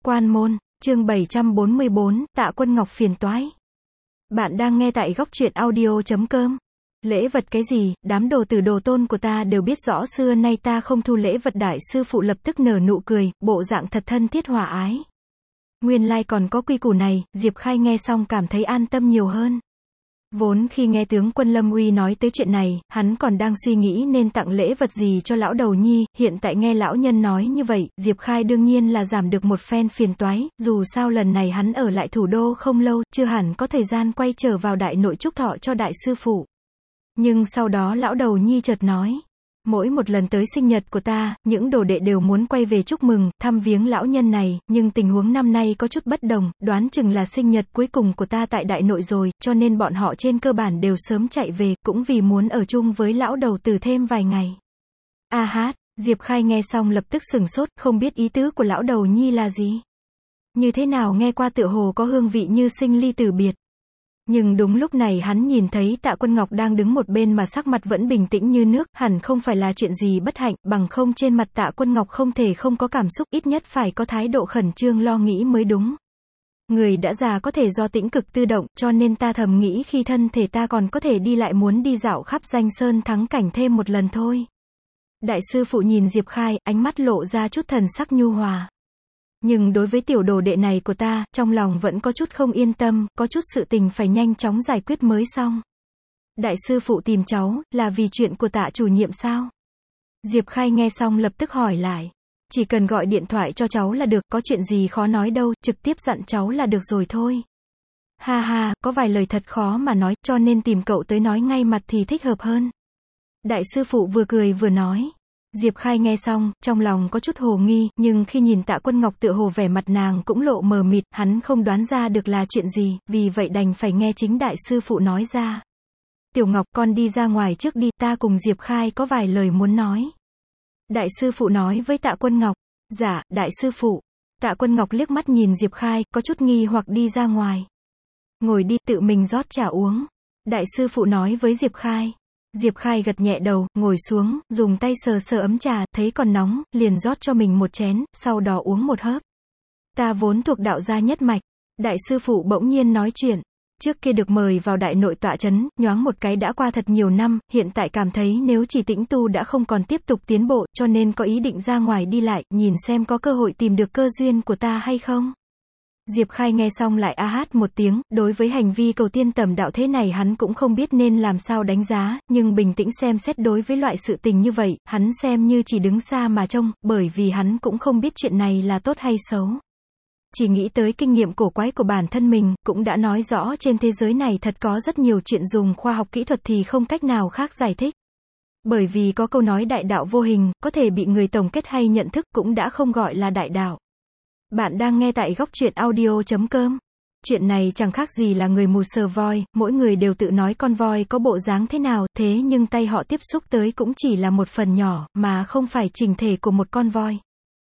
Quan môn, chương 744, Tạ Quân Ngọc phiền toái. Bạn đang nghe tại góc truyện audio.com. Lễ vật cái gì, đám đồ tử đồ tôn của ta đều biết rõ xưa nay ta không thu lễ vật. Đại sư phụ lập tức nở nụ cười, bộ dạng thật thân thiết hòa ái. Nguyên lai còn có quy củ này, Diệp Khai nghe xong cảm thấy an tâm nhiều hơn. Vốn khi nghe tướng quân Lâm Uy nói tới chuyện này, hắn còn đang suy nghĩ nên tặng lễ vật gì cho lão đầu nhi, hiện tại nghe lão nhân nói như vậy, Diệp Khai đương nhiên là giảm được một phen phiền toái, dù sao lần này hắn ở lại thủ đô không lâu, chưa hẳn có thời gian quay trở vào đại nội chúc thọ cho đại sư phụ. Nhưng sau đó lão đầu nhi chợt nói, mỗi một lần tới sinh nhật của ta, những đồ đệ đều muốn quay về chúc mừng, thăm viếng lão nhân này, nhưng tình huống năm nay có chút bất đồng, đoán chừng là sinh nhật cuối cùng của ta tại đại nội rồi, cho nên bọn họ trên cơ bản đều sớm chạy về, cũng vì muốn ở chung với lão đầu tử thêm vài ngày. A hát, Diệp Khai nghe xong lập tức sửng sốt, không biết ý tứ của lão đầu nhi là gì. Như thế nào nghe qua tựa hồ có hương vị như sinh ly tử biệt. Nhưng đúng lúc này hắn nhìn thấy Tạ Quân Ngọc đang đứng một bên mà sắc mặt vẫn bình tĩnh như nước, hẳn không phải là chuyện gì bất hạnh, bằng không trên mặt Tạ Quân Ngọc không thể không có cảm xúc, ít nhất phải có thái độ khẩn trương lo nghĩ mới đúng. Người đã già có thể do tĩnh cực tự động, cho nên ta thầm nghĩ khi thân thể ta còn có thể đi lại muốn đi dạo khắp danh sơn thắng cảnh thêm một lần thôi. Đại sư phụ nhìn Diệp Khai, ánh mắt lộ ra chút thần sắc nhu hòa. Nhưng đối với tiểu đồ đệ này của ta, trong lòng vẫn có chút không yên tâm, có chút sự tình phải nhanh chóng giải quyết mới xong. Đại sư phụ tìm cháu, là vì chuyện của Tạ chủ nhiệm sao? Diệp Khai nghe xong lập tức hỏi lại. Chỉ cần gọi điện thoại cho cháu là được, có chuyện gì khó nói đâu, trực tiếp dặn cháu là được rồi thôi. Ha ha, có vài lời thật khó mà nói, cho nên tìm cậu tới nói ngay mặt thì thích hợp hơn. Đại sư phụ vừa cười vừa nói. Diệp Khai nghe xong, trong lòng có chút hồ nghi, nhưng khi nhìn Tạ Quân Ngọc tựa hồ vẻ mặt nàng cũng lộ mờ mịt, hắn không đoán ra được là chuyện gì, vì vậy đành phải nghe chính đại sư phụ nói ra. Tiểu Ngọc, con đi ra ngoài trước đi, ta cùng Diệp Khai có vài lời muốn nói. Đại sư phụ nói với Tạ Quân Ngọc. Dạ, đại sư phụ. Tạ Quân Ngọc liếc mắt nhìn Diệp Khai, có chút nghi hoặc đi ra ngoài. Ngồi đi, tự mình rót trà uống. Đại sư phụ nói với Diệp Khai. Diệp Khai gật nhẹ đầu, ngồi xuống, dùng tay sờ sờ ấm trà, thấy còn nóng, liền rót cho mình một chén, sau đó uống một hớp. Ta vốn thuộc đạo gia nhất mạch. Đại sư phụ bỗng nhiên nói chuyện. Trước kia được mời vào đại nội tọa chấn, nhoáng một cái đã qua thật nhiều năm, hiện tại cảm thấy nếu chỉ tĩnh tu đã không còn tiếp tục tiến bộ, cho nên có ý định ra ngoài đi lại, nhìn xem có cơ hội tìm được cơ duyên của ta hay không. Diệp Khai nghe xong lại a hát một tiếng, đối với hành vi cầu tiên tầm đạo thế này hắn cũng không biết nên làm sao đánh giá, nhưng bình tĩnh xem xét đối với loại sự tình như vậy, hắn xem như chỉ đứng xa mà trông, bởi vì hắn cũng không biết chuyện này là tốt hay xấu. Chỉ nghĩ tới kinh nghiệm cổ quái của bản thân mình, cũng đã nói rõ trên thế giới này thật có rất nhiều chuyện dùng khoa học kỹ thuật thì không cách nào khác giải thích. Bởi vì có câu nói đại đạo vô hình, có thể bị người tổng kết hay nhận thức cũng đã không gọi là đại đạo. Bạn đang nghe tại góc truyện audio.com. Chuyện này chẳng khác gì là người mù sờ voi, mỗi người đều tự nói con voi có bộ dáng thế nào, thế nhưng tay họ tiếp xúc tới cũng chỉ là một phần nhỏ, mà không phải chỉnh thể của một con voi.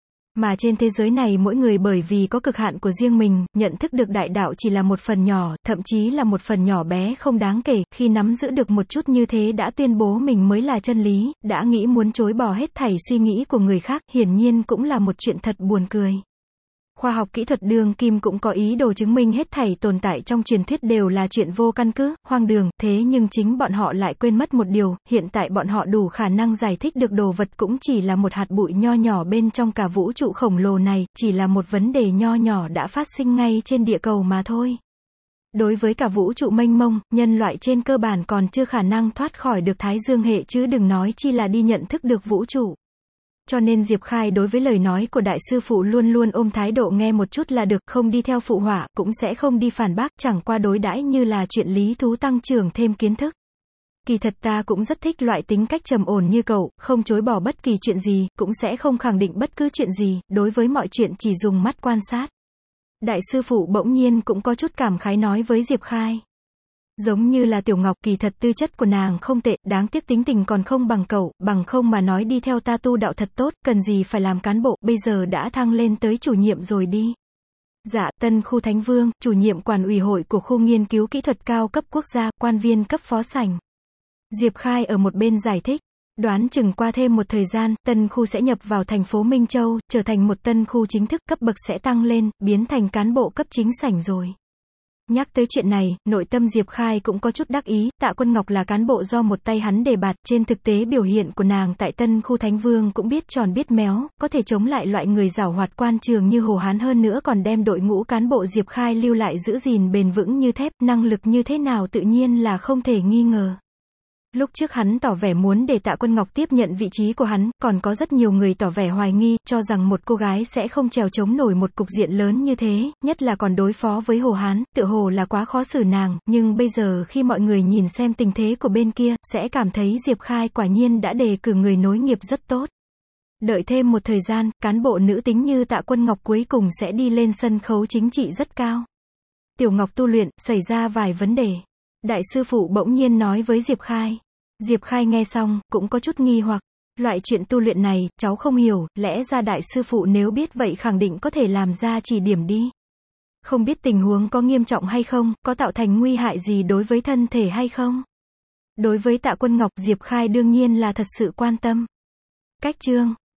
Mà trên thế giới này mỗi người bởi vì có cực hạn của riêng mình, nhận thức được đại đạo chỉ là một phần nhỏ, thậm chí là một phần nhỏ bé không đáng kể, khi nắm giữ được một chút như thế đã tuyên bố mình mới là chân lý, đã nghĩ muốn chối bỏ hết thảy suy nghĩ của người khác, hiển nhiên cũng là một chuyện thật buồn cười. Khoa học kỹ thuật đương kim cũng có ý đồ chứng minh hết thảy tồn tại trong truyền thuyết đều là chuyện vô căn cứ, hoang đường, thế nhưng chính bọn họ lại quên mất một điều, hiện tại bọn họ đủ khả năng giải thích được đồ vật cũng chỉ là một hạt bụi nho nhỏ bên trong cả vũ trụ khổng lồ này, chỉ là một vấn đề nho nhỏ đã phát sinh ngay trên địa cầu mà thôi. Đối với cả vũ trụ mênh mông, nhân loại trên cơ bản còn chưa khả năng thoát khỏi được Thái Dương hệ chứ đừng nói chi là đi nhận thức được vũ trụ. Cho nên Diệp Khai đối với lời nói của đại sư phụ luôn luôn ôm thái độ nghe một chút là được, không đi theo phụ họa, cũng sẽ không đi phản bác, chẳng qua đối đãi như là chuyện lý thú tăng trưởng thêm kiến thức. Kỳ thật ta cũng rất thích loại tính cách trầm ổn như cậu, không chối bỏ bất kỳ chuyện gì, cũng sẽ không khẳng định bất cứ chuyện gì, đối với mọi chuyện chỉ dùng mắt quan sát. Đại sư phụ bỗng nhiên cũng có chút cảm khái nói với Diệp Khai. Giống như là Tiểu Ngọc, kỳ thật tư chất của nàng không tệ, đáng tiếc tính tình còn không bằng cậu, bằng không mà nói đi theo ta tu đạo thật tốt, cần gì phải làm cán bộ, bây giờ đã thăng lên tới chủ nhiệm rồi đi. Dạ, Tân Khu Thánh Vương, chủ nhiệm quản ủy hội của khu nghiên cứu kỹ thuật cao cấp quốc gia, quan viên cấp phó sảnh. Diệp Khai ở một bên giải thích. Đoán chừng qua thêm một thời gian, tân khu sẽ nhập vào thành phố Minh Châu, trở thành một tân khu chính thức, cấp bậc sẽ tăng lên, biến thành cán bộ cấp chính sảnh rồi. Nhắc tới chuyện này, nội tâm Diệp Khai cũng có chút đắc ý, Tạ Quân Ngọc là cán bộ do một tay hắn đề bạt, trên thực tế biểu hiện của nàng tại tân khu Thánh Vương cũng biết tròn biết méo, có thể chống lại loại người giảo hoạt quan trường như Hồ Hán, hơn nữa còn đem đội ngũ cán bộ Diệp Khai lưu lại giữ gìn bền vững như thép, năng lực như thế nào tự nhiên là không thể nghi ngờ. Lúc trước hắn tỏ vẻ muốn để Tạ Quân Ngọc tiếp nhận vị trí của hắn, còn có rất nhiều người tỏ vẻ hoài nghi, cho rằng một cô gái sẽ không chèo chống nổi một cục diện lớn như thế, nhất là còn đối phó với Hồ Hán, tựa hồ là quá khó xử nàng, nhưng bây giờ khi mọi người nhìn xem tình thế của bên kia, sẽ cảm thấy Diệp Khai quả nhiên đã đề cử người nối nghiệp rất tốt. Đợi thêm một thời gian, cán bộ nữ tính như Tạ Quân Ngọc cuối cùng sẽ đi lên sân khấu chính trị rất cao. Tiểu Ngọc tu luyện, xảy ra vài vấn đề. Đại sư phụ bỗng nhiên nói với Diệp Khai. Diệp Khai nghe xong, cũng có chút nghi hoặc. Loại chuyện tu luyện này, cháu không hiểu, lẽ ra đại sư phụ nếu biết vậy khẳng định có thể làm ra chỉ điểm đi. Không biết tình huống có nghiêm trọng hay không, có tạo thành nguy hại gì đối với thân thể hay không? Đối với Tạ Quân Ngọc, Diệp Khai đương nhiên là thật sự quan tâm. Cách chương